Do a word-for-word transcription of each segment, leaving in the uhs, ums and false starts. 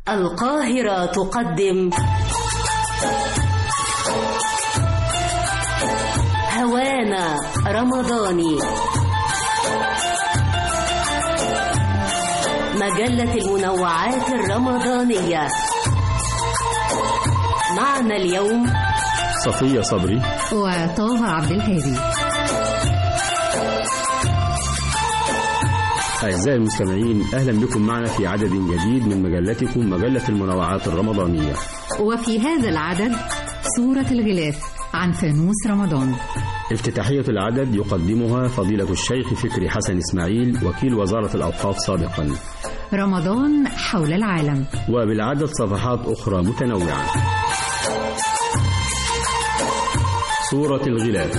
القاهرة تقدم هوانا رمضاني، مجلة المنوعات الرمضانية. معنا اليوم صفية صبري وطه عبد الهادي. أعزائي المستمعين، أهلا بكم معنا في عدد جديد من مجلتكم مجلة المنوعات الرمضانية. وفي هذا العدد سورة الغلاف عن فانوس رمضان. افتتاحية العدد يقدمها فضيلة الشيخ فكري حسن إسماعيل وكيل وزارة الأوقاف سابقا. رمضان حول العالم، وبالعدد صفحات أخرى متنوعة. سورة الغلاف.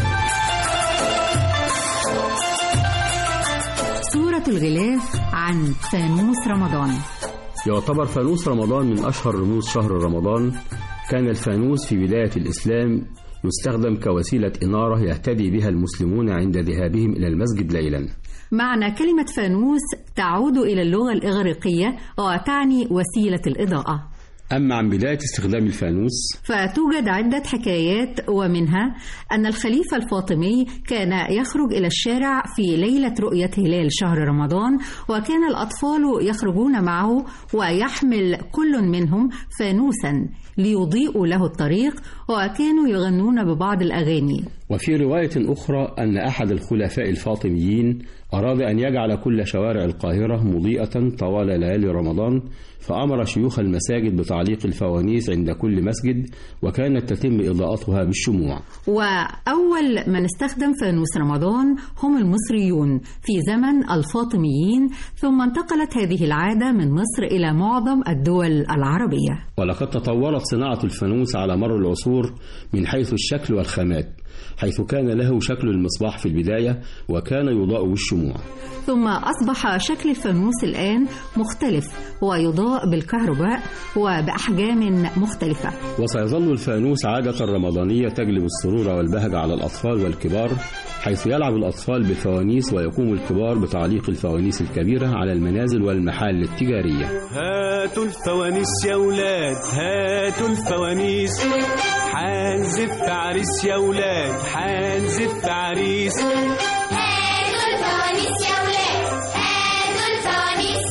سورة الغلاف عن فانوس رمضان. يعتبر فانوس رمضان من أشهر رموز شهر رمضان. كان الفانوس في بداية الإسلام يستخدم كوسيلة إنارة يهتدي بها المسلمون عند ذهابهم إلى المسجد ليلا. معنى كلمة فانوس تعود إلى اللغة الإغريقية وتعني وسيلة الإضاءة. أما عن بداية استخدام الفانوس فتوجد عدة حكايات، ومنها أن الخليفة الفاطمي كان يخرج إلى الشارع في ليلة رؤية هلال شهر رمضان، وكان الأطفال يخرجون معه ويحمل كل منهم فانوسا ليضيئوا له الطريق، وكانوا يغنون ببعض الأغاني. وفي رواية أخرى أن أحد الخلفاء الفاطميين أراد أن يجعل كل شوارع القاهرة مضيئة طوال ليالي رمضان، فأمر شيوخ المساجد بتعليق الفوانيس عند كل مسجد، وكانت تتم إضاءتها بالشموع. وأول من استخدم فانوس رمضان هم المصريون في زمن الفاطميين، ثم انتقلت هذه العادة من مصر إلى معظم الدول العربية. ولقد تطورت صناعة الفانوس على مر العصور من حيث الشكل والخامات، حيث كان له شكل المصباح في البداية وكان يضاء بالشموع، ثم أصبح شكل الفانوس الآن مختلف ويضاء بالكهرباء وبأحجام مختلفة. وسيظل الفانوس عادة رمضانية تجلب السرور والبهجة على الأطفال والكبار، حيث يلعب الأطفال بالفوانيس ويقوم الكبار بتعليق الفوانيس الكبيرة على المنازل والمحال التجارية. هاتوا الفوانيس يا ولاد، هاتوا الفوانيس، حنزف عريس يا ولاد، حنزف عريس. هاتوا الفوانيس يا ولاد، هاتوا الفوانيس،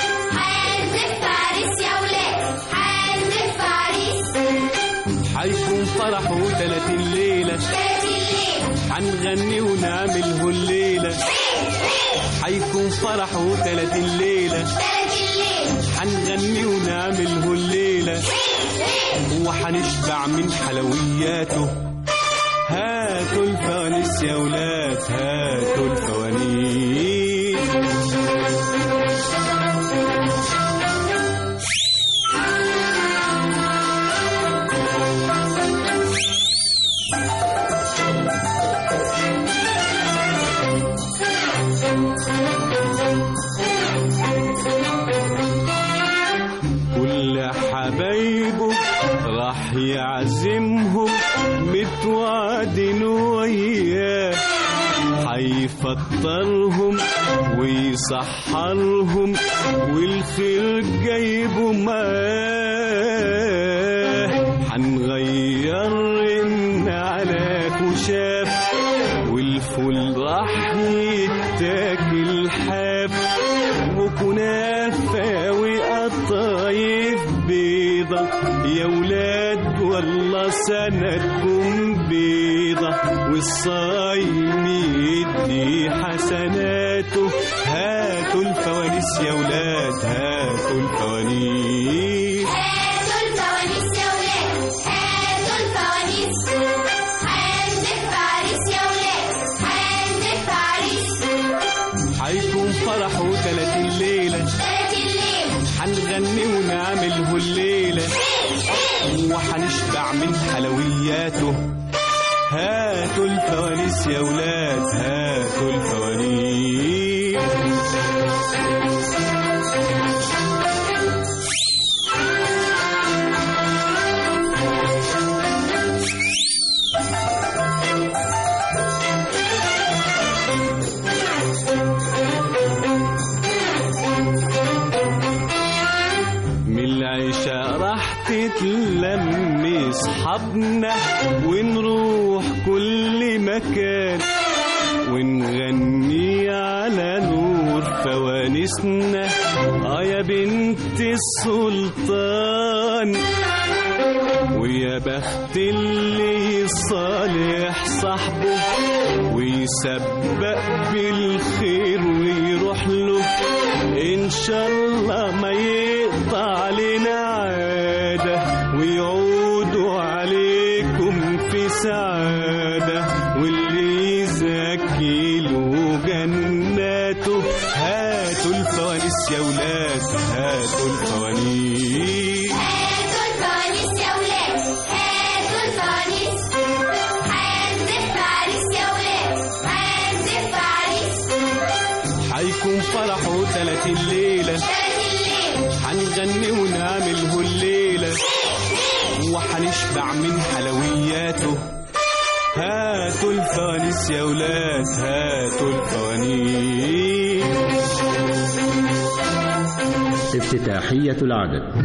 حنزف عريس يا ولاد، حنزف عريس. حيكون فرح وتلاتين ليلة، حنغني ونعمله الليلة. حيكون فرح وتلاتين ليلة، حنغني ونعمله الليلة، وحنشبع من حلوياته. هاتوا الفوانيس يا ولاد، هاتوا الفوانيس. كل حبايبه راح يعزمهم، متوعدين وياه، حيفطرهم ويسحرهم، والخير جايبه معاه. حنغير على كشاف، والفول راح يتاكل حاف، وكنافة وقطايف بيضة. يا ولاد والله سندكم بيضة، والصايم يدي حسناته. هاتوا الفوانيس يا ولاد، هاتوا الفوانيس. هاتوا الفوانيس يا ولاد، هاتوا الفوانيس، حنزف عريس يا ولاد، حنزف عريس. حيكون فرح وتلاتين ليلة، حنغني ونعمله الليلة، وحنشبع من حلوياته. هاتوا الفوانيس يا ولاد، هاتوا الفوانيس. العشاء راح تتلم صحابنا ونروح كل مكان ونغني على نور فوانسنا اه يا بنت السلطان ويا بخت اللي يصالح صاحبه ويسبق بالخير ويروح له إن شاء الله ما يقطع علينا عادة ويعودوا عليكم في سعادة واللي يزكي له جناته هاتوا الفوانيس يا ولاد هاتوا الفوانيس هاتوا الفوانيس يا ولاد هاتوا الفوانيس هنزف عريس يا ولاد هنزف عريس حيكون فرحه تلات الليلة حنغني ونعمله الليلة وحنشبع من حلوياته هاتوا الفوانيس يا ولاد هاتوا الفوانيس. افتتاحية العدد.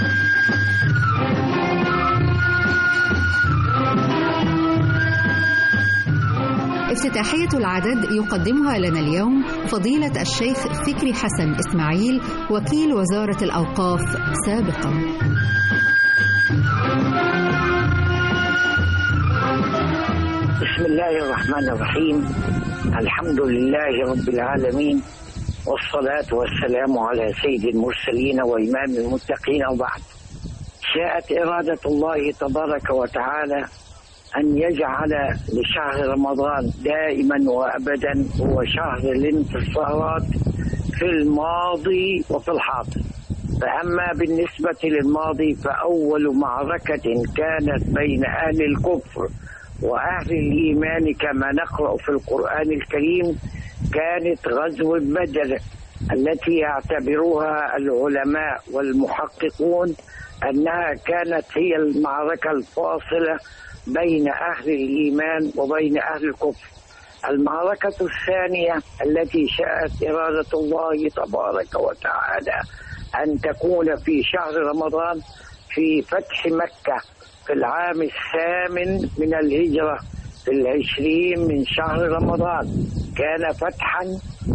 افتتاحية العدد يقدمها لنا اليوم فضيلة الشيخ فكري حسن إسماعيل وكيل وزارة الأوقاف سابقا. بسم الله الرحمن الرحيم. الحمد لله رب العالمين والصلاة والسلام على سيد المرسلين وإمام المتقين وبعد. شاءت إرادة الله تبارك وتعالى أن يجعل لشهر رمضان دائما وأبدا هو شهر الانتصارات في الماضي وفي الحاضر. فأما بالنسبة للماضي فأول معركة كانت بين أهل الكفر وأهل الإيمان كما نقرأ في القرآن الكريم كانت غزوة بدر التي يعتبروها العلماء والمحققون أنها كانت هي المعركة الفاصلة بين أهل الإيمان وبين أهل الكفر. المعركة الثانية التي شاءت إرادة الله تبارك وتعالى أن تكون في شهر رمضان في فتح مكة في العام الثامن من الهجرة في العشرين من شهر رمضان كان فتحا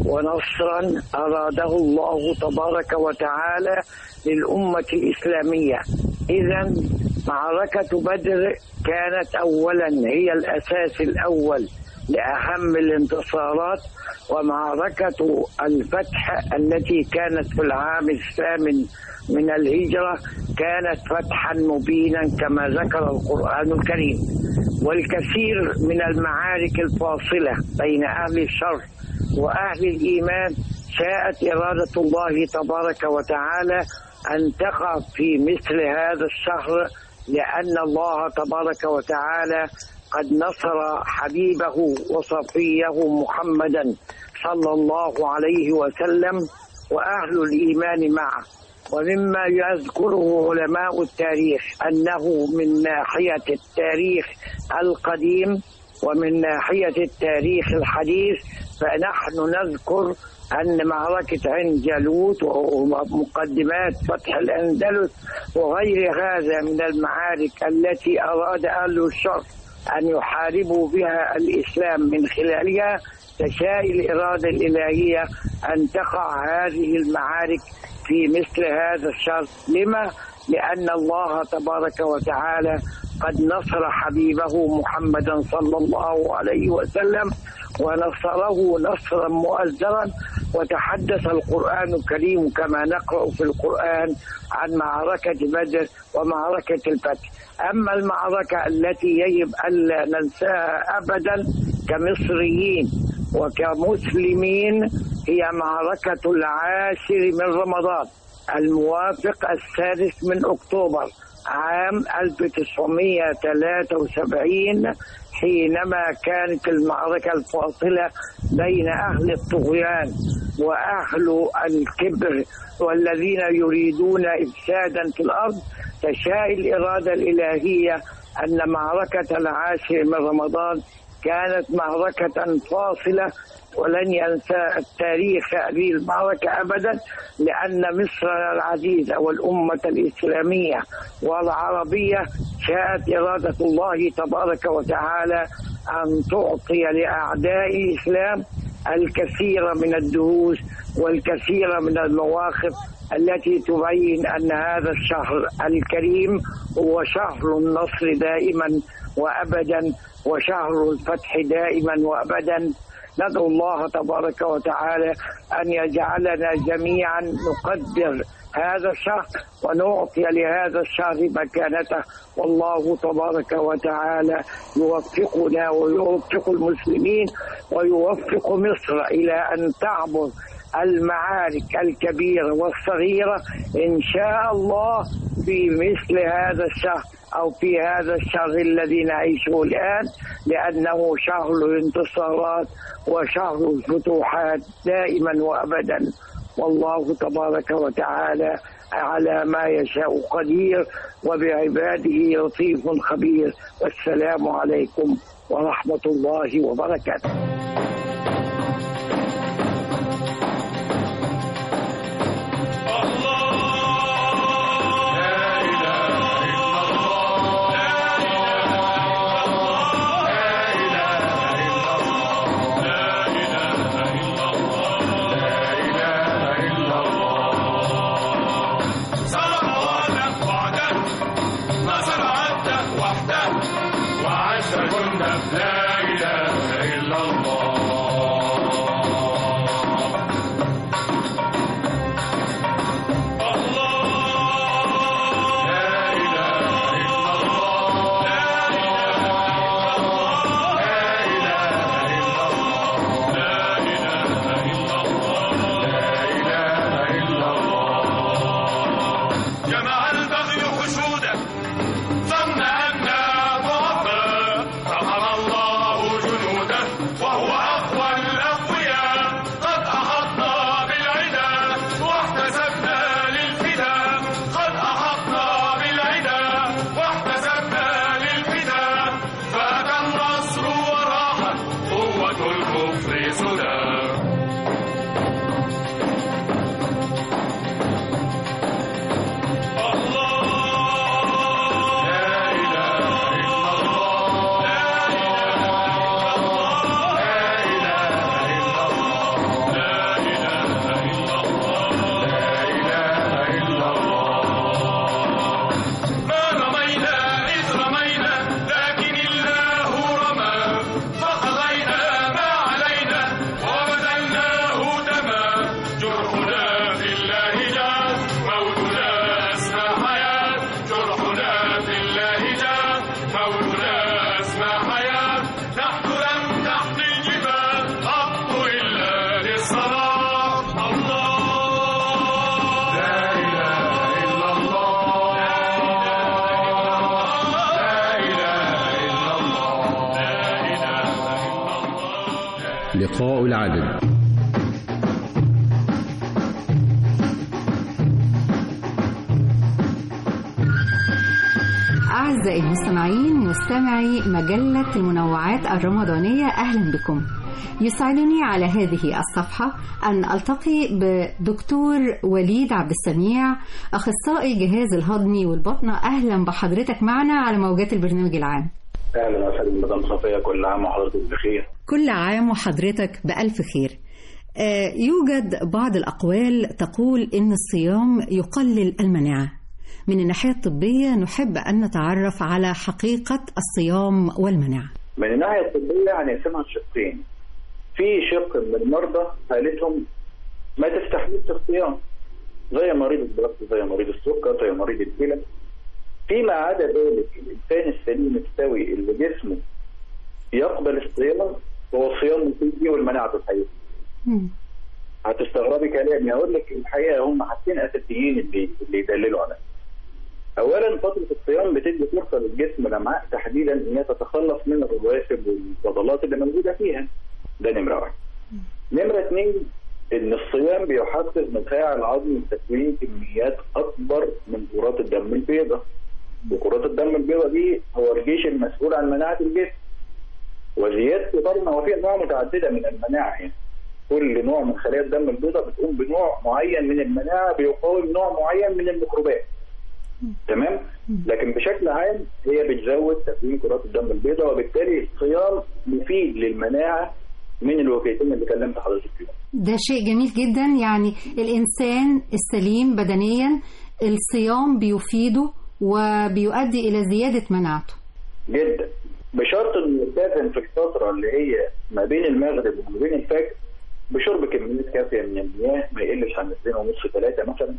ونصرا أراده الله تبارك وتعالى للأمة الإسلامية. إذن معركة بدر كانت أولا هي الأساس الأول لأهم الانتصارات، ومعركة الفتح التي كانت في العام الثامن من الهجرة كانت فتحا مبينا كما ذكر القرآن الكريم. والكثير من المعارك الفاصلة بين أهل الشر وأهل الإيمان شاءت إرادة الله تبارك وتعالى أن تقع في مثل هذا الشهر، لأن الله تبارك وتعالى قد نصر حبيبه وصفيه محمدا صلى الله عليه وسلم وأهل الإيمان معه. ومما يذكره علماء التاريخ أنه من ناحية التاريخ القديم ومن ناحية التاريخ الحديث فنحن نذكر أن معركة عين جالوت ومقدمات فتح الأندلس وغير هذا من المعارك التي أراد أهل الشر أن يحاربوا بها الإسلام من خلالها تشاء الإرادة الإلهية أن تقع هذه المعارك في مثل هذا الشهر. لما؟ لأن الله تبارك وتعالى قد نصر حبيبه محمدا صلى الله عليه وسلم ونصره نصرا مؤزرا. وتحدث القرآن الكريم كما نقرأ في القرآن عن معركة بدر ومعركة الفتح. أما المعركة التي يجب ألا ننساها أبدا كمصريين وكمسلمين هي معركة العاشر من رمضان الموافق السادس من أكتوبر عام ألف وتسعمائة وثلاثة وسبعين، حينما كانت المعركة الفاصلة بين أهل الطغيان وأهل الكبر والذين يريدون إفسادا في الأرض. تشاء الإرادة الإلهية أن معركة العاشر من رمضان كانت معركة فاصلة، ولن ينسى التاريخ هذه المعركة أبدا، لأن مصر العزيزة والأمة الإسلامية والعربية شاءت إرادة الله تبارك وتعالى أن تعطي لأعداء الإسلام الكثير من الدروس والكثير من المواقف التي تبين أن هذا الشهر الكريم هو شهر النصر دائما وأبدا وشهر الفتح دائما وأبدا. ندعو الله تبارك وتعالى أن يجعلنا جميعا نقدر هذا الشهر ونعطي لهذا الشهر مكانته، والله تبارك وتعالى يوفقنا ويوفق المسلمين ويوفق مصر إلى أن تعبر المعارك الكبيرة والصغيرة إن شاء الله في مثل هذا الشهر أو في هذا الشهر الذي نعيشه الآن، لأنه شهر الانتصارات وشهر الفتوحات دائما وأبدا، والله تبارك وتعالى على ما يشاء قدير وبعباده لطيف خبير. والسلام عليكم ورحمة الله وبركاته. لقاء العدد. أعزائي المستمعين، مستمعي مجلة المنوعات الرمضانية، أهلا بكم. يسعدني على هذه الصفحة أن ألتقي بدكتور وليد عبد السميع، أخصائي جهاز الهضمي والبطنة. أهلا بحضرتك معنا على موجات البرنامج العام. أهلا وسهلا مدام صفية، كل عام وحضرتك بخير. كل عام وحضرتك بألف خير. آه يوجد بعض الأقوال تقول إن الصيام يقلل المناعة. من الناحية الطبية نحب أن نتعرف على حقيقة الصيام والمناعة. من الناحية الطبية هنقسمها شقين. في شق من المرضى حالتهم ما تستحملش الصيام، زي مريض الضغط، زي مريض السكر، زي مريض الكلى. فيما عدا ذلك الإنسان السليم السوي اللي جسمه يقبل الصيام، هو الصيام مفيد والمناعة تصحيه. هتستغربي كلامي، هقول لك الحقيقة هم حاجتين أساسيين اللي اللي يدللوا على. أولا فترة الصيام بتدي فرصة للجسم الأمعاء تحديدا إن هي تتخلص من الرواسب والفضلات اللي موجودة فيها. ده نمرة واحد. نمرة اثنين، إن الصيام بيحفز نخاع العظم لتكوين كميات أكبر من كرات الدم البيضاء. وكرات الدم البيضاء دي هو الجيش المسؤول عن مناعة الجسم. وزيادته طبعا هو في انواع متعدده من المناعه يعني. كل نوع من خلايا الدم البيضاء بتقوم بنوع معين من المناعه بيقاوم نوع معين من الميكروبات. تمام؟ لكن بشكل عام هي بتزود تكوين كرات الدم البيضاء، وبالتالي الصيام مفيد للمناعه من الوجهتين اللي كلمت حضرتك فيهم. ده شيء جميل جدا. يعني الانسان السليم بدنيا الصيام بيفيده وبيؤدي الى زياده مناعته. جدا، بشرط انه يلتزم في الفتره اللي هي ما بين المغرب وما بين الفجر بشرب كميات كافيه من المياه، ما يقلش عن اثنين ونص ثلاثه مثلا.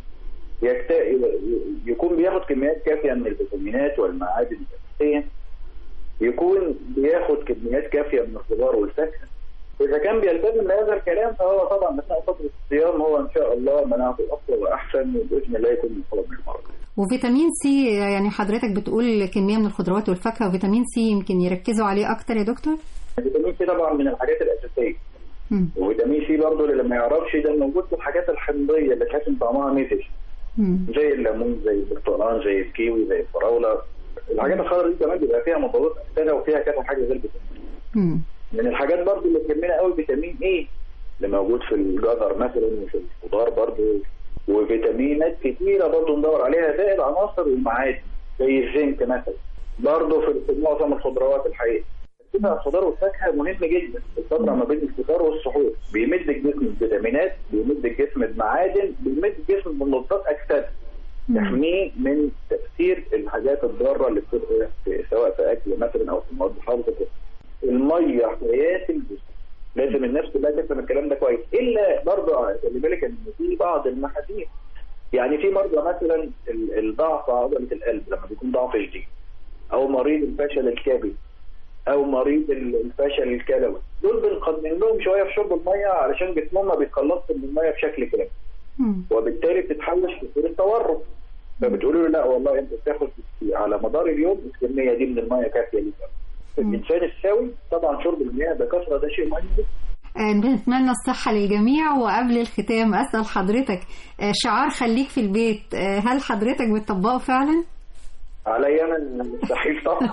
يكون بياخد كميات كافيه من الفيتامينات والمعادن الاساسيه. يكون بياخد كميات كافيه من الخضار والفاكهه. اذا كان بيلتزم بهذا الكلام فهو طبعا اثناء فتره الصيام هو ان شاء الله مناعته افضل واحسن، وباذن الله يكون مصاب بالمرض. وفيتامين سي، يعني حضرتك بتقول كميه من الخضروات والفاكهه، وفيتامين سي يمكن يركزوا عليه اكتر يا دكتور؟ فيتامين سي طبعا من الحاجات الاساسيه. وفيتامين سي برضه اللي لما يعرفش ده موجود في الحاجات الحمضيه اللي تحس ان طعمها مزج، زي الليمون زي البرتقال زي الكيوي زي الفراوله. الحاجات الخضراء دي كمان بيبقى فيها مضادات اكسده وفيها كذا حاجه زي الفيتامين. من الحاجات برضه اللي بتهمنا قوي فيتامين ايه اللي موجود في الجزر مثلا وفي الخضار برضه، وفيتامينات كتيره برضه ندور عليها زي العناصر والمعادن زي الزنك مثلا برضه في معظم الخضروات. الحقيقه كده الخضار والفاكهه مهم جدا في الفتره ما بين الفطار والسحور، بيمد الجسم بفيتامينات، بيمد الجسم بمعادن، بيمد الجسم بمضادات اكسده تحميه من تاثير الحاجات الضاره اللي بتبقى سواء في اكل مثلا او في مواد حافظه. الميه حياه الجسم، لازم الناس كلها تفهم الكلام ده كويس. الا برضه خلي بالك ان في بعض المحاذير، يعني في مرضى مثلا الضعف عضله القلب لما بيكون ضعف شديد، او مريض الفشل الكبدي، او مريض الفشل الكلوي، دول بنقنن لهم شويه في شرب الميه علشان جسمهم ما بيتخلصش من الميه بشكل كامل، وبالتالي بتتحوش في صوره تورم. فبتقولوا له لا والله انت بتاخد على مدار اليوم الكميه دي من الميه كافيه ليك. الانسان السوي طبعا شرب المياه بكثره ده شيء مهم جدا. بنتمنى الصحة للجميع. وقبل الختام أسأل حضرتك، شعار خليك في البيت هل حضرتك بتطبقه فعلا؟ علي أنا مستحيل طبعا.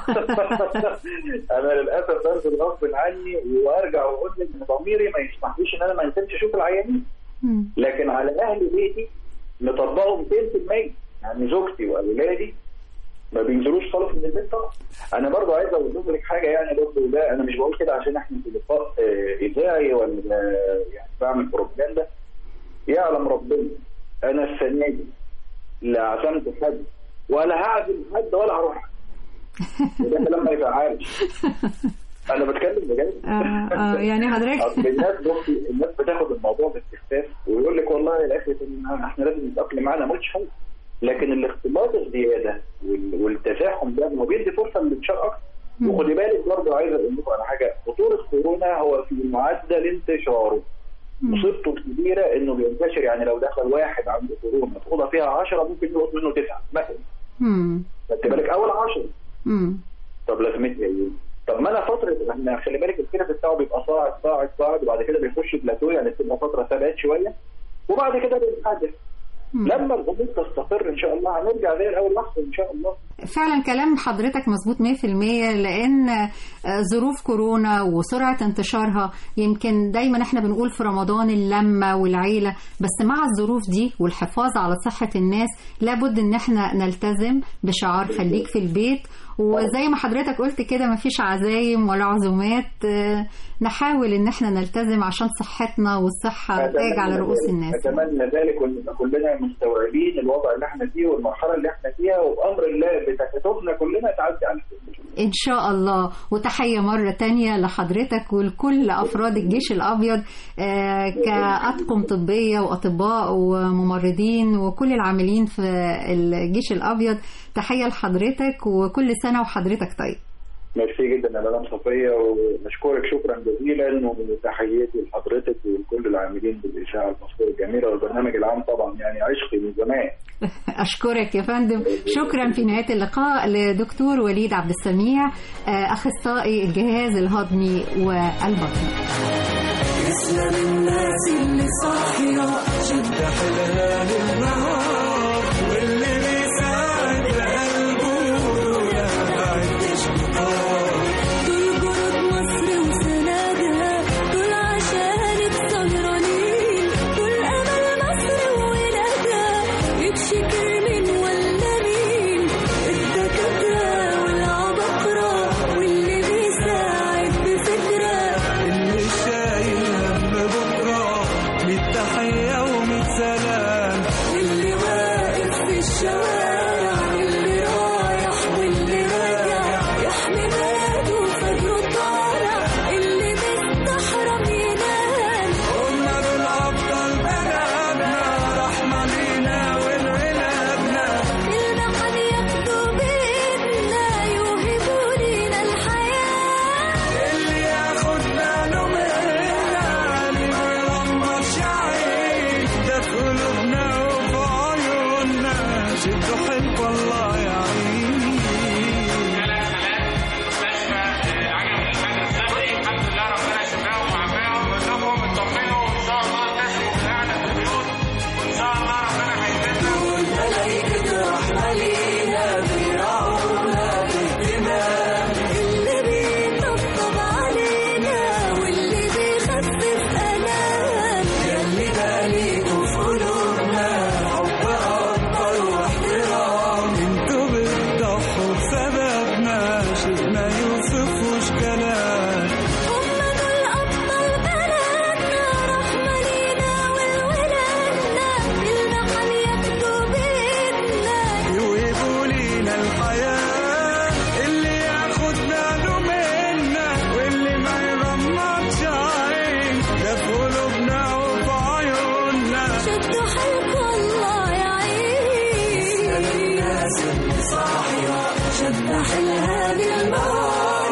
أنا للأسف بنزل غصب عني وأرجع وأقول لك إن ضميري ما يسمحليش إن أنا ما انزلش أشوف العيانين، لكن على أهل بيتي نطبقه مئتين في المية. يعني زوجتي وأولادي ما بينزلوش خالص من البيت طبعا. انا برضو عايز اقول لك حاجه، يعني برضو ده انا مش بقول كده عشان احنا في لقاء اذاعي ولا يعني بعمل بروباجندا. يعلم ربنا انا السنه دي لا عزمت حد ولا هعزم حد ولا هروح. ده كلام ما يزعلش، انا بتكلم بجد. اه اه يعني حضرتك الناس الناس بتاخد الموضوع باستخفاف ويقول لك والله يا اخي احنا لازم نتاقلم معانا. ما قلتش حاجه، لكن الاختلاط الزياده والتزاحم ده ما بيدي فرصه للانتشار اكتر. وخدي بالك برضه عايز اقول لكم على حاجه، خطوره كورونا هو في معدل انتشاره. مصيبته الكبيره انه بينتشر، يعني لو دخل واحد عنده كورونا تاخدها فيها عشرة ممكن يقص منه تسعه مثلا. امم خدي بالك اول عشرة. امم طب لازمتها ايه؟ طب ما انا فتره احنا خلي بالك الكيرف بتاعه بيبقى صاعد صاعد صاعد وبعد كده بيخش بلاتو، يعني بتبقى فتره ثبات شويه وبعد كده بيتحدث. لما الامور تستقر ان شاء الله هنرجع زي الاول لحظه ان شاء الله. فعلا كلام حضرتك مظبوط مية في المية، لان ظروف كورونا وسرعه انتشارها يمكن دايما احنا بنقول في رمضان اللمه والعيله، بس مع الظروف دي والحفاظ على صحه الناس لابد ان احنا نلتزم بشعار خليك في البيت. وزي ما حضرتك قلت كده مفيش عزايم ولا عزومات، نحاول ان احنا نلتزم عشان صحتنا والصحه تاج على رؤوس الناس. اتمنى ذلك ونبقى كلنا مستوعبين الوضع اللي احنا فيه والمرحله اللي احنا فيها، وبامر الله بتكاتفنا كلنا تعدي على خير ان شاء الله. وتحيه مره تانية لحضرتك ولكل افراد الجيش الابيض كاطقم طبيه واطباء وممرضين وكل العاملين في الجيش الابيض. تحيه لحضرتك وكل سنه وحضرتك طيب. ميرسي جدا يا مدام صفيه، ونشكرك شكرا جزيلا، وتحياتي لحضرتك ولكل العاملين بالاذاعه المصريه الجميله والبرنامج العام طبعا، يعني عشقي من زمان. اشكرك يا فندم. شكرا في نهايه اللقاء لدكتور وليد عبد السميع، اخصائي الجهاز الهضمي والبطني. اسلم الناس اللي صاحيه شد حيلها للنهار، واللي بيساعد قلبه يا بعد شطار. دول جنود مصر اللي صاحية شد حيلها للنار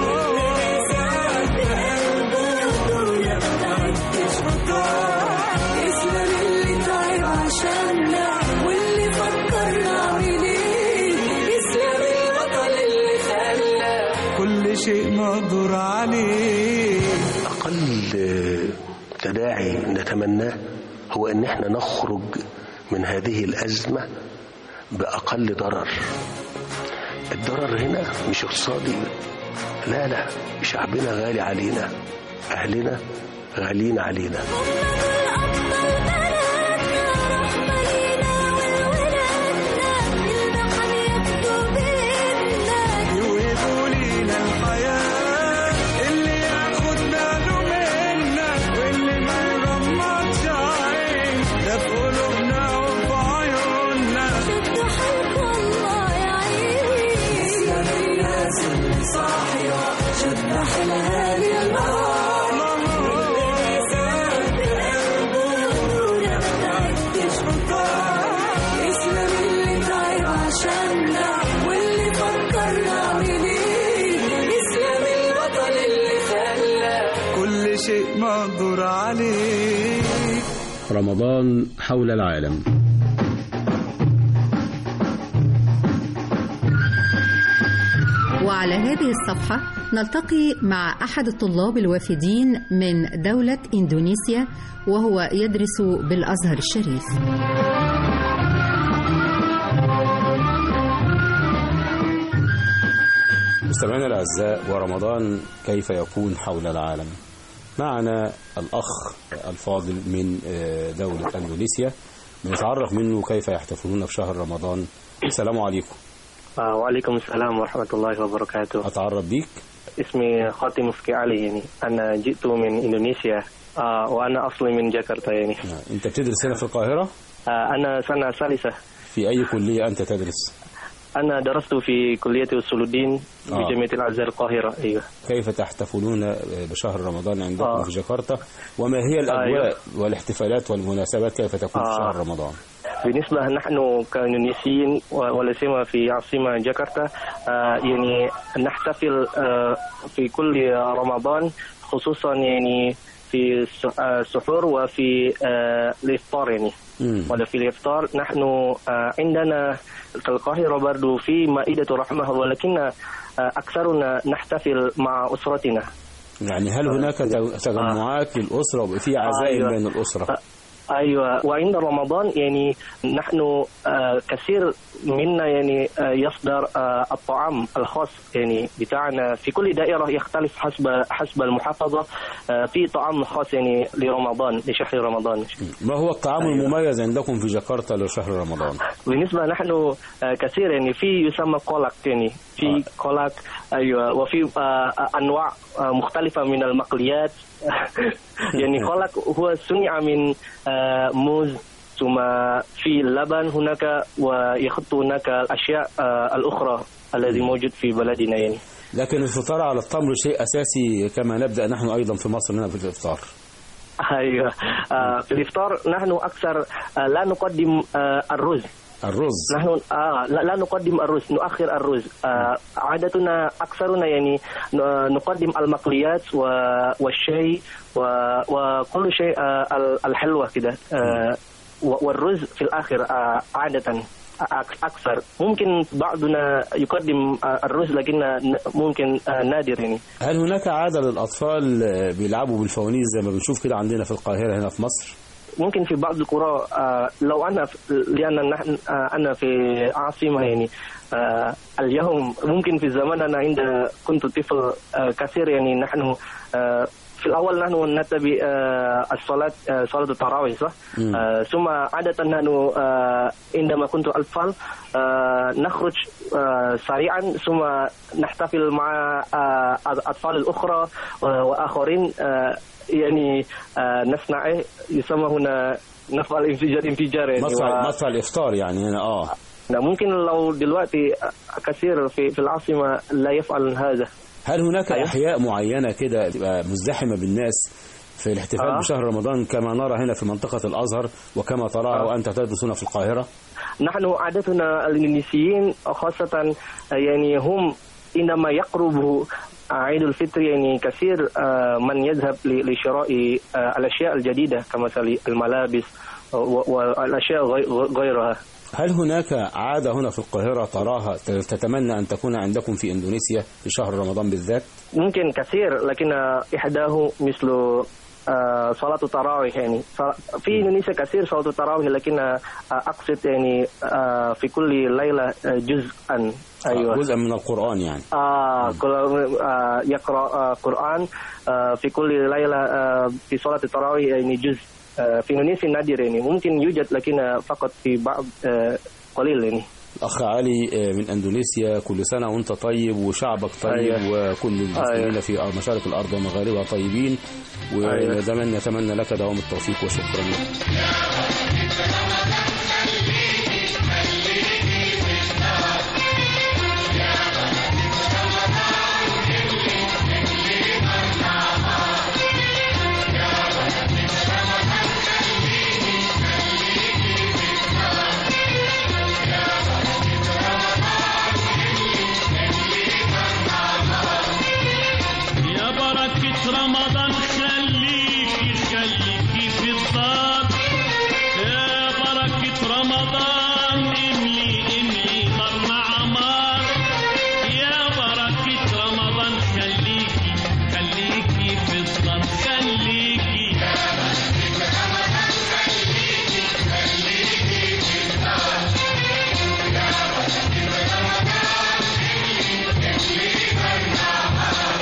يسلم اللي تعب عشاننا واللي فكر نعمل ايه يسلم البطل اللي خلى كل شيء مقدور عليه. أقل تداعي نتمناه هو أن احنا نخرج من هذه الأزمة بأقل ضرر. الضرر هنا مش اقتصادي، لا لا، شعبنا غالي علينا، أهلنا غاليين علينا. شيء مقدور عليه. رمضان حول العالم. وعلى هذه الصفحة نلتقي مع أحد الطلاب الوافدين من دولة إندونيسيا وهو يدرس بالأزهر الشريف. مستمعينا الأعزاء، ورمضان كيف يكون حول العالم؟ معنا الأخ الفاضل من دولة إندونيسيا، بنتعرف منه كيف يحتفلون بشهر رمضان. السلام عليكم. وعليكم السلام ورحمة الله وبركاته. أتعرف بيك؟ اسمي خاتم مفكي علي، يعني أنا جئت من إندونيسيا آه وأنا أصلي من جاكرتا. يعني آه. أنت بتدرس هنا في القاهرة؟ آه أنا سنة ثالثة. في أي كلية أنت تدرس؟ أنا درست في كلية أصول الدين بجامعة الأزهر القاهرة. أيوة. كيف تحتفلون بشهر رمضان عندكم آه. في جاكرتا؟ وما هي الأجواء آه. والاحتفالات والمناسبات كيف تكون آه. في شهر رمضان؟ بالنسبة نحن كإندونيسيين ولا سيما في عاصمة جاكرتا آه يعني نحتفل آه في كل رمضان، خصوصا يعني في السحور وفي آه الإفطار. يعني ولا في الإفطار نحن آه عندنا في القاهرة برضو في مائدة رحمة، ولكن آه أكثرنا نحتفل مع أسرتنا. يعني هل هناك تجمعات للأسرة وفي عزائم آه بين الأسرة؟ آه أيوة. وعند رمضان يعني نحن آه كثير منا يعني آه يصدر آه الطعام الخاص يعني بتاعنا. في كل دائرة يختلف حسب حسب المحافظة آه في طعام خاص يعني لرمضان، لشهر رمضان. ما هو الطعام أيوة. المميز عندكم في جاكرتا لشهر رمضان؟ بالنسبة نحن آه كثير يعني في يسمى كولاك، يعني في آه. كولاك. أيوة. وفي آه أنواع آه مختلفة من المقليات. يعني كولاك هو صنع من آه موز، ثم في اللبن هناك، ويخط هناك الأشياء آه الأخرى الذي موجود في بلدنا. يعني لكن الفطار على التمر شيء أساسي كما نبدأ نحن أيضا في مصر هنا في الإفطار. أيوة. آه في الإفطار نحن أكثر آه لا نقدم آه الرز. الرز نحن آه لا, لا نقدم الرز، نؤخر الرز. آه عادتنا أكثرنا يعني نقدم المقليات والشاي وكل شيء آه الحلوة كده. آه والرز في الآخر آه عادة أكثر. ممكن بعضنا يقدم الرز لكن ممكن نادر. يعني هل هناك عادة للأطفال بيلعبوا بالفوانيس زي ما بنشوف كده عندنا في القاهرة هنا في مصر؟ ممكن في بعض القرى. لو أنا لأن نحن أنا في عاصمة يعني اليوم ممكن في زمان أنا عند كنت طفل كثير يعني نحن في الأول نحن نتبع الصلاة صلاة التراويح صح؟ ثم عادة نحن عندما كنت أطفال نخرج سريعا ثم نحتفل مع الأطفال الأخرى وآخرين يعني نصنع يسمى هنا نفعل انفجار انفجار يعني مصنع مصنع الإفطار يعني هنا آه ممكن لو دلوقتي كثير في في العاصمة لا يفعل هذا. هل هناك أيوة. أحياء معينة كده تبقى مزدحمة بالناس في الاحتفال آه. بشهر رمضان كما نرى هنا في منطقة الأزهر وكما تراه آه. وأنت تدرس هنا في القاهرة؟ نحن عادتنا الإندونيسيين خاصة يعني هم عندما يقرب عيد الفطر يعني كثير من يذهب لشراء الأشياء الجديدة كمثل الملابس والأشياء غيرها. هل هناك عادة هنا في القاهرة تراها تتمنى أن تكون عندكم في إندونيسيا في شهر رمضان بالذات؟ ممكن كثير، لكن إحداه مثل صلاة التراويح. يعني في إندونيسيا كثير صلاة التراويح، لكن أقصد يعني في كل ليلة جزءا. أيوة. جزءا من القرآن يعني. آه يقرأ قرآن في كل ليلة في صلاة التراويح يعني جزء. في إندونيسيا نادر يعني، ممكن يوجد لكن فقط في بعض قليل يعني. أخ علي من أندونيسيا، كل سنة وأنت طيب وشعبك طيب. أيوة. وكل المسلمين أيوة. في مشارق الأرض ومغاربها طيبين، ودائما نتمنى لك دوام التوفيق وشكرا لك. رمضان خليكي خليكي في الدار، يا بركة رمضان املي املي نار مع نار، يا بركة رمضان خليكي خليكي في الدار خليكي، يا بركة رمضان خليكي خليكي في الدار، يا بركة رمضان املي املي نار مع نار.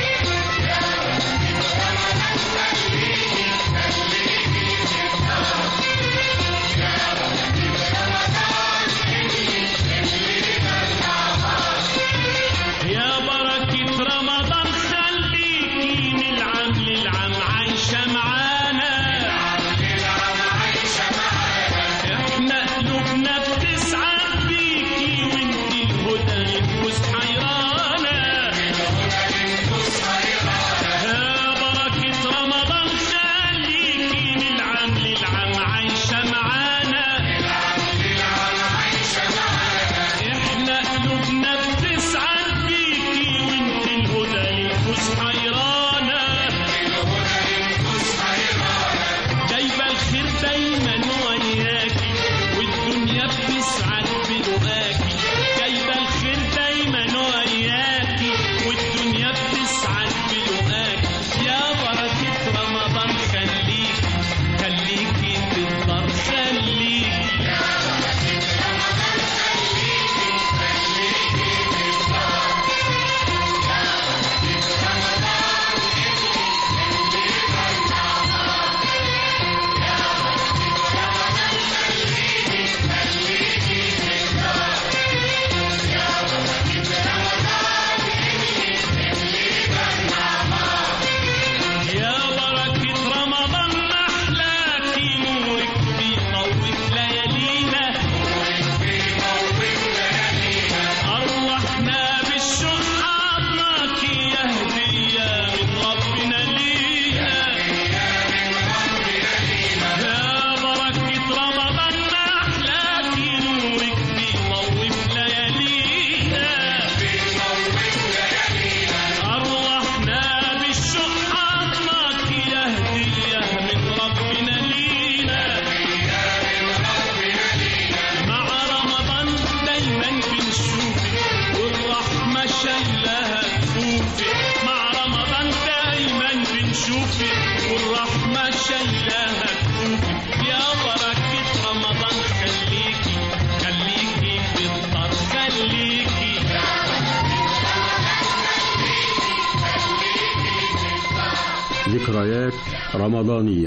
ذكريات رمضانية.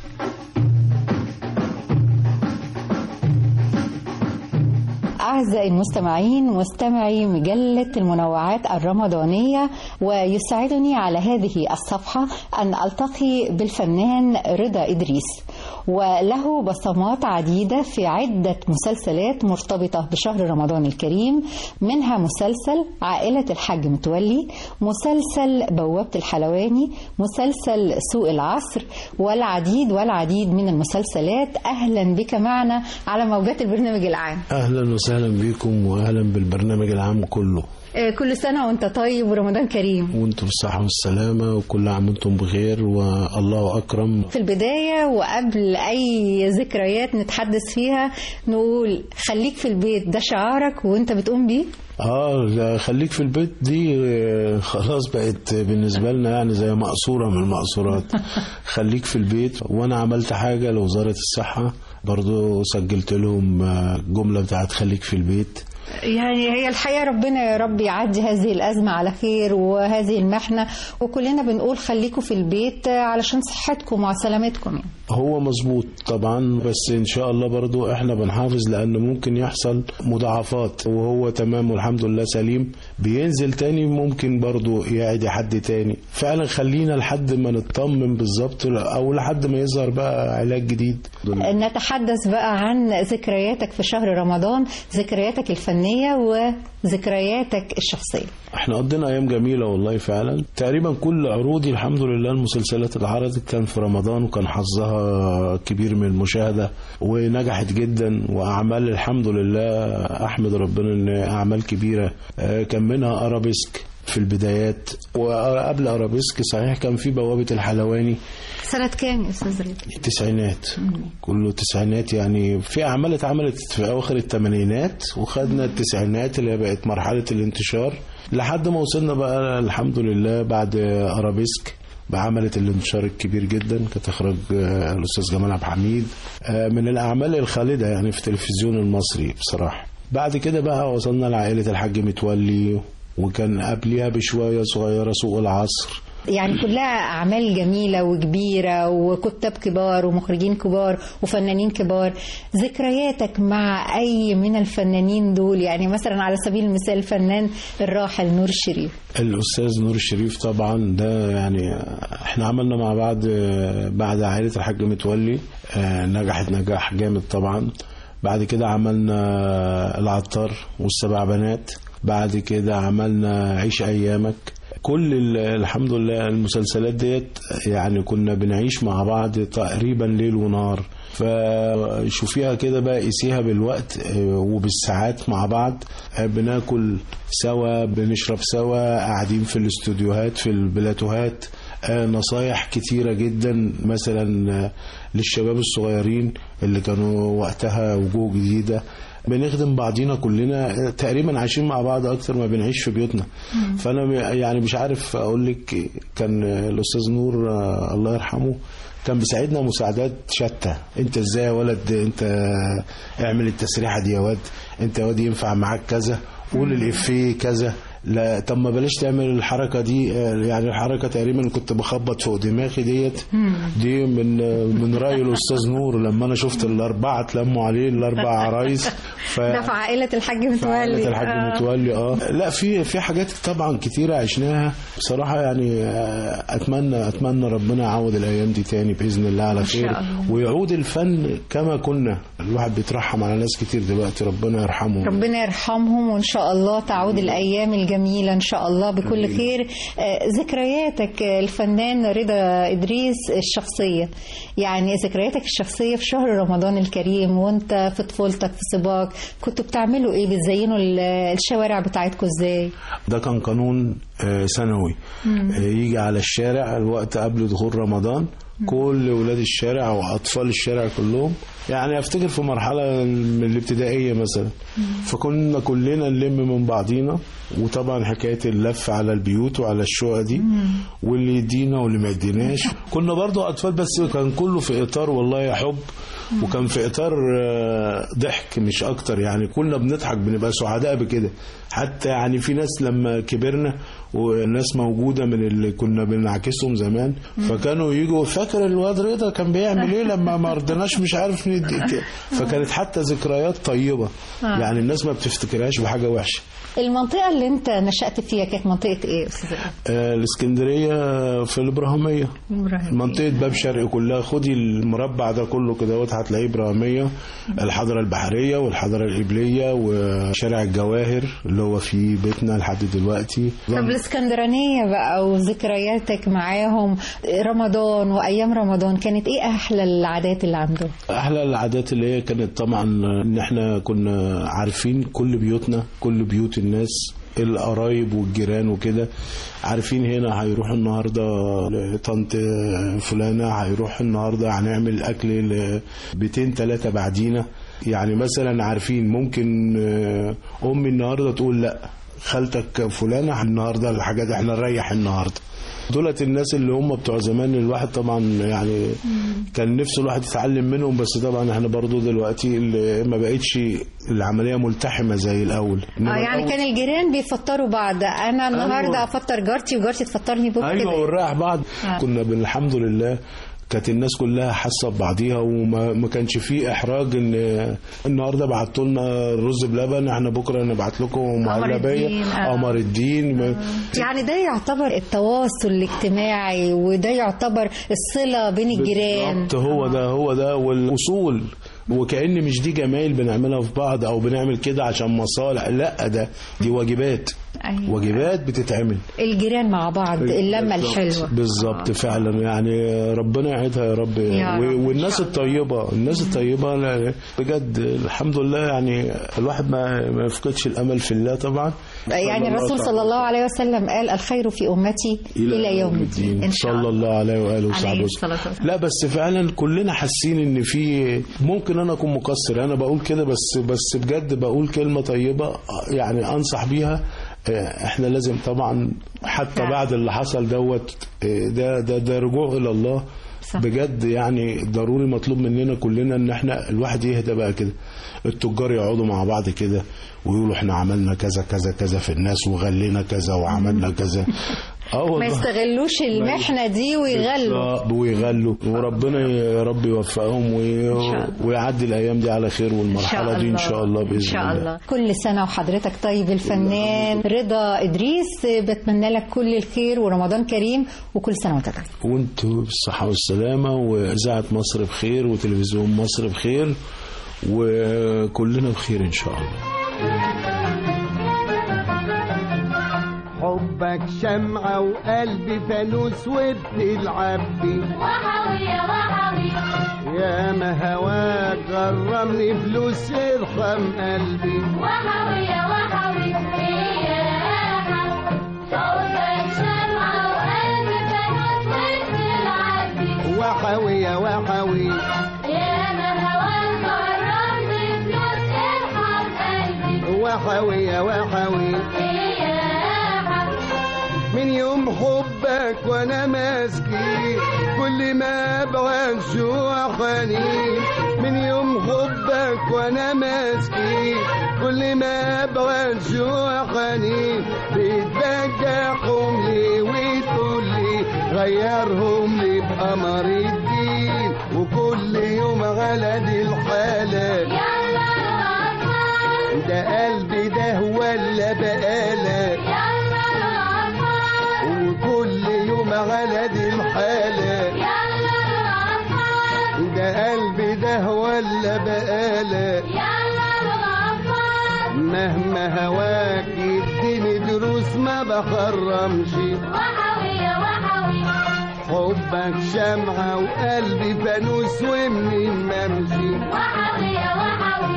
أعزائي المستمعين، مستمعي مجلة المنوعات الرمضانية، ويسعدني على هذه الصفحة أن ألتقي بالفنان رضا إدريس، وله بصمات عديدة في عدة مسلسلات مرتبطة بشهر رمضان الكريم، منها مسلسل عائلة الحاج متولي، مسلسل بوابة الحلواني، مسلسل سوق العصر، والعديد والعديد من المسلسلات. أهلا بك معنا على موجات البرنامج العام. أهلا وسهلا بكم وأهلا بالبرنامج العام كله. كل سنة وانت طيب ورمضان كريم. وانتم بالصحة والسلامة وكل عام وانتم بخير والله أكرم. في البداية وقبل أي ذكريات نتحدث فيها نقول خليك في البيت، ده شعارك وانت بتقوم بيه؟ اه خليك في البيت دي خلاص بقت بالنسبة لنا يعني زي مقصورة من المقصورات. خليك في البيت. وانا عملت حاجة لوزارة الصحة برضو، سجلت لهم جملة بتاعت خليك في البيت. يعني هي الحقيقة ربنا يا رب يعدي هذه الأزمة على خير وهذه المحنة، وكلنا بنقول خليكم في البيت علشان صحتكم وسلامتكم. يعني هو مظبوط طبعا، بس إن شاء الله برضو احنا بنحافظ لأن ممكن يحصل مضاعفات، وهو تمام والحمد لله سليم بينزل تاني ممكن برضو يعدي حد تاني. فعلا خلينا لحد ما نطمن بالظبط أو لحد ما يظهر بقى علاج جديد. نتحدث بقى عن ذكرياتك في شهر رمضان، ذكرياتك الفنية وذكرياتك الشخصية. احنا قضينا ايام جميلة والله فعلا. تقريبا كل عروضي الحمد لله المسلسلات اللي عرضت كان في رمضان، وكان حظها كبير من المشاهدة ونجحت جدا، واعمال الحمد لله احمد ربنا ان اعمال كبيرة. كان منها ارابيسك في البدايات، وقبل ارابيسك صحيح كان في بوابة الحلواني. سنة كام يا أستاذ رضا؟ التسعينات، كله تسعينات. يعني في أعمال اتعملت في أواخر الثمانينات، وخدنا التسعينات اللي بقت مرحلة الانتشار لحد ما وصلنا بقى الحمد لله بعد أرابيسك بعملت الانتشار الكبير جدا. كانت إخراج الأستاذ جمال عبد الحميد، من الأعمال الخالدة يعني في التلفزيون المصري بصراحة. بعد كده بقى وصلنا لعائلة الحاج متولي، وكان قبلها بشوية صغيرة سوق العصر. يعني كلها أعمال جميلة وكبيرة وكتاب كبار ومخرجين كبار وفنانين كبار. ذكرياتك مع أي من الفنانين دول؟ يعني مثلا على سبيل المثال الفنان الراحل نور الشريف. الأستاذ نور الشريف طبعا ده يعني احنا عملنا مع بعض بعد عائلة الحاج متولي، نجحت نجاح جامد طبعا. بعد كده عملنا العطار والسبع بنات، بعد كده عملنا عيش أيامك. كل الحمد لله المسلسلات ديت يعني كنا بنعيش مع بعض تقريبا ليل ونهار. فشوفيها كده بقى، قيسيها بالوقت وبالساعات مع بعض، بناكل سوا، بنشرب سوا، قاعدين في الاستوديوهات في البلاتوهات. نصايح كتيرة جدا مثلا للشباب الصغيرين اللي كانوا وقتها وجوه جديدة. بنخدم بعضينا كلنا، تقريبا عايشين مع بعض اكتر ما بنعيش في بيوتنا. فانا يعني مش عارف اقول لك، كان الاستاذ نور الله يرحمه كان بيساعدنا مساعدات شتى. انت ازاي يا ولد، انت اعمل التسريحه دي يا واد، انت يا واد ينفع معاك كذا، قول الافيه كذا، لا طب ما بلاش تعمل الحركه دي. يعني الحركه تقريبا كنت بخبط فوق دماغي ديت دي من من راي الاستاذ نور لما انا شفت الاربعه اتلموا عليه الاربع عرايس. ف... ده في عائله الحاج متولي. عائله الحاج آه. متولي اه لا في في حاجات طبعا كتيره عشناها بصراحه. يعني اتمنى اتمنى ربنا يعوض الايام دي تاني باذن الله على خير، ويعود الفن كما كنا. الواحد بيترحم على ناس كتير دلوقتي، ربنا يرحمهم. ربنا يرحمهم، وان شاء الله تعود الايام الجميلة إن شاء الله بكل خير. ذكرياتك الفنان رضا إدريس الشخصية، يعني ذكرياتك الشخصية في شهر رمضان الكريم وانت في طفولتك في سباق، كنتوا بتعملوا ايه؟ بتزينوا الشوارع بتاعتكم ازاي؟ ده كان قانون سنوي يجي على الشارع الوقت قبل دخول رمضان، كل ولاد الشارع واطفال الشارع كلهم. يعني افتكر في مرحله من الابتدائيه مثلا، فكنا كلنا نلم من بعضينا، وطبعا حكايه اللف على البيوت وعلى الشقق دي، واللي يدينا واللي ما يديناش. كنا برضو اطفال، بس كان كله في اطار والله يا حب، وكان في اطار ضحك مش اكتر. يعني كنا بنضحك، بنبقى سعداء بكده. حتى يعني في ناس لما كبرنا وناس موجودة من اللي كنا بنعكسهم زمان فكانوا يجوا فاكر الواد رضا كان بيعمل ايه لما ما رضناش مش عارف ندي. فكانت حتى ذكريات طيبة يعني الناس ما بتفتكرهاش بحاجة وحشة. المنطقة اللي انت نشأت فيها كانت منطقة ايه أستاذ؟ آه الاسكندرية في الإبراهيمية، منطقة باب شرقي كلها. خدي المربع ده كله كده هتلاقيه إبراهيمية، الحضرة البحرية والحضرة القبلية وشارع الجواهر اللي هو في بيتنا لحد دلوقتي. طب الاسكندرانية بقى وذكرياتك معاهم، رمضان وأيام رمضان كانت ايه أحلى العادات اللي عندهم؟ أحلى العادات اللي هي كانت طبعا إن احنا كنا عارفين كل بيوتنا، كل بيوت الناس القرايب والجيران وكده، عارفين هنا هيروح النهارده طنط فلانه، هيروح النهارده هنعمل اكل لبيتين ثلاثه بعدينا. يعني مثلا عارفين ممكن امي النهارده تقول لا خالتك فلانه النهارده الحاجات احنا نريح النهارده. دولت الناس اللي هم بتوع زمان الواحد طبعا يعني كان نفسه الواحد يتعلم منهم، بس طبعا احنا برضو دلوقتي ما بقتش العملية ملتحمة زي الأول. اه يعني كان الجيران بيفطروا بعض، أنا النهاردة أيوة. أفطر جارتي وجارتي تفطرني بكرة. أيوة ونريح بعض. آه. كنا الحمد لله كانت الناس كلها حاسه ببعضيها وما كانش فيه احراج ان النهارده بعتوا لنا رز بلبن احنا بكره نبعت لكم مهلبيه قمر الدين. آه. يعني ده يعتبر التواصل الاجتماعي وده يعتبر الصله بين الجيران. هو ده هو ده والاصول، وكأن مش دي جمايل بنعملها في بعض او بنعمل كده عشان مصالح، لا ده دي واجبات. أيوة. واجبات بتتعمل الجيران مع بعض، اللمه الحلوه بالظبط. آه. فعلا يعني ربنا يعيدها يا رب, يا رب. والناس الطيبه الناس الطيبه بجد الحمد لله. يعني الواحد ما ما يفقدش الامل في الله طبعا. يعني الرسول صلى الله عليه وسلم قال الخير في امتي الى, إلى يوم الدين ان شاء الله. صلى الله عليه واله وصحبه. لا بس فعلا كلنا حاسين ان في ممكن انا اكون مقصر، انا بقول كده بس بس بجد بقول كلمه طيبه يعني انصح بيها. احنا لازم طبعا حتى بعد اللي حصل دوت ده ده ده رجوع الى الله صح. بجد يعني ضروري مطلوب مننا كلنا ان احنا الواحد يهدى بقى كده. التجار يقعدوا مع بعض كده ويقولوا احنا عملنا كذا كذا كذا في الناس وغلينا كذا وعملنا كذا. اه ما يستغلوش المحنه دي ويغلوا ويغلوا وربنا يا رب يوفقهم ويعدي الايام دي على خير والمرحله دي ان شاء الله باذن الله. ان شاء الله. كل سنه وحضرتك طيب. الفنان رضا إدريس بتمنى لك كل الخير ورمضان كريم وكل سنه وانت طيب. وانتوا بالصحه والسلامه واذاعه مصر بخير وتلفزيون مصر بخير وكلنا بخير ان شاء الله. حبك شمعة وقلبي فانوس وبتلعب بي وحوي يا وحوي يا ما هواك غرمني فلوس ارحم قلبي وحوي يا وحوي يا حبك شمعة وقلبي فانوس وبتلعب بي وحوي يا وحوي يا ما هواك غرمني فلوس ارحم قلبي وحوي يا وحوي من يوم حبك وانا ماسكي كل ما ابعد جوع حنين من يوم حبك وانا ماسكي كل ما ابعد جوع حنين بتبجحهم لي وتقول لي غيرهم لي بقمر الدين وكل يوم على دي الحالة ده قلبي ده ولا بقالك على دي الحالة ده قلبي ده ولا بقالك مهما هواك يديني دروس ما بحرمش وحوي يا وحوي حبك شمعة وقلبي فانوس ومنين ما امشي وحوي يا وحوي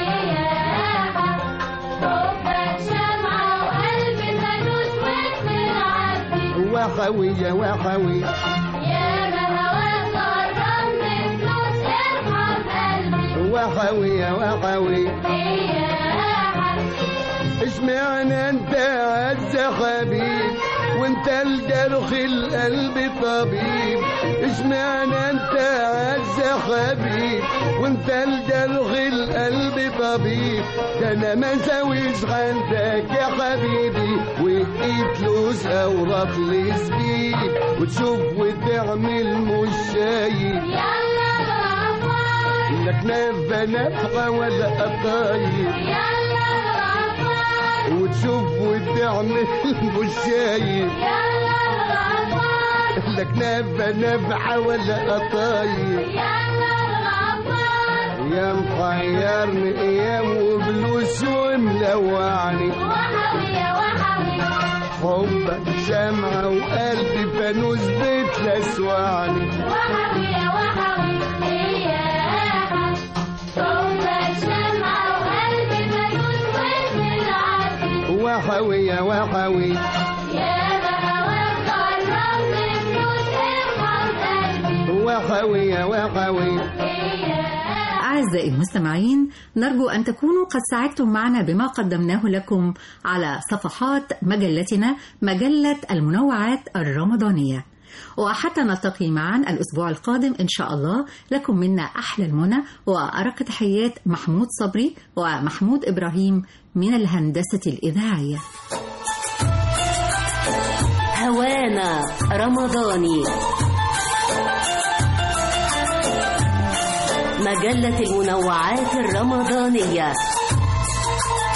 حبك شمعة وقلبي فانوس ومنين وحوي يا وحوي يا ما هواك غرمني فلوس ارحم قلبي وحوي يا وحوي يا اشمعنى انت عز حبيب وانت الجرح القلب طبيب اشمعنى انت عز حبيب وانت الجرح القلب طبيب ده انا ما سويش عندك يا حبيبي وقيت لوز اوراق لزبيب وتشوف وتعمل مش شايف يلا الغفار لك نفى نفحة ولا قطايف يلا الغفار وتشوف وتعمل مش شايف يلا الغفار لك نفى نفحة ولا قطايف يلا الغفار يا محيرني ايام وبلوس وملوعني وحوي يا وحوي حبك شمعة وقلبي فانوس بتلسوعني وحوي يا وحوي إياها حبك شمعة وقلبي فانوس وبتلعبي وحوي يا وحوي يا بهواك قربني فلوس ارحم قلبي وحوي يا وحوي. أعزائي المستمعين، نرجو أن تكونوا قد ساعدتم معنا بما قدمناه لكم على صفحات مجلتنا مجلة المنوعات الرمضانية. وحتى نلتقي معا الأسبوع القادم إن شاء الله، لكم منا أحلى المنى وأرق تحيات محمود صبري ومحمود إبراهيم من الهندسة الإذاعية. هوانا رمضاني، مجلة المنوعات الرمضانية.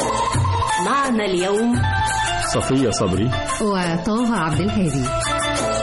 معنا اليوم صفية صبري وطه عبد الهادي.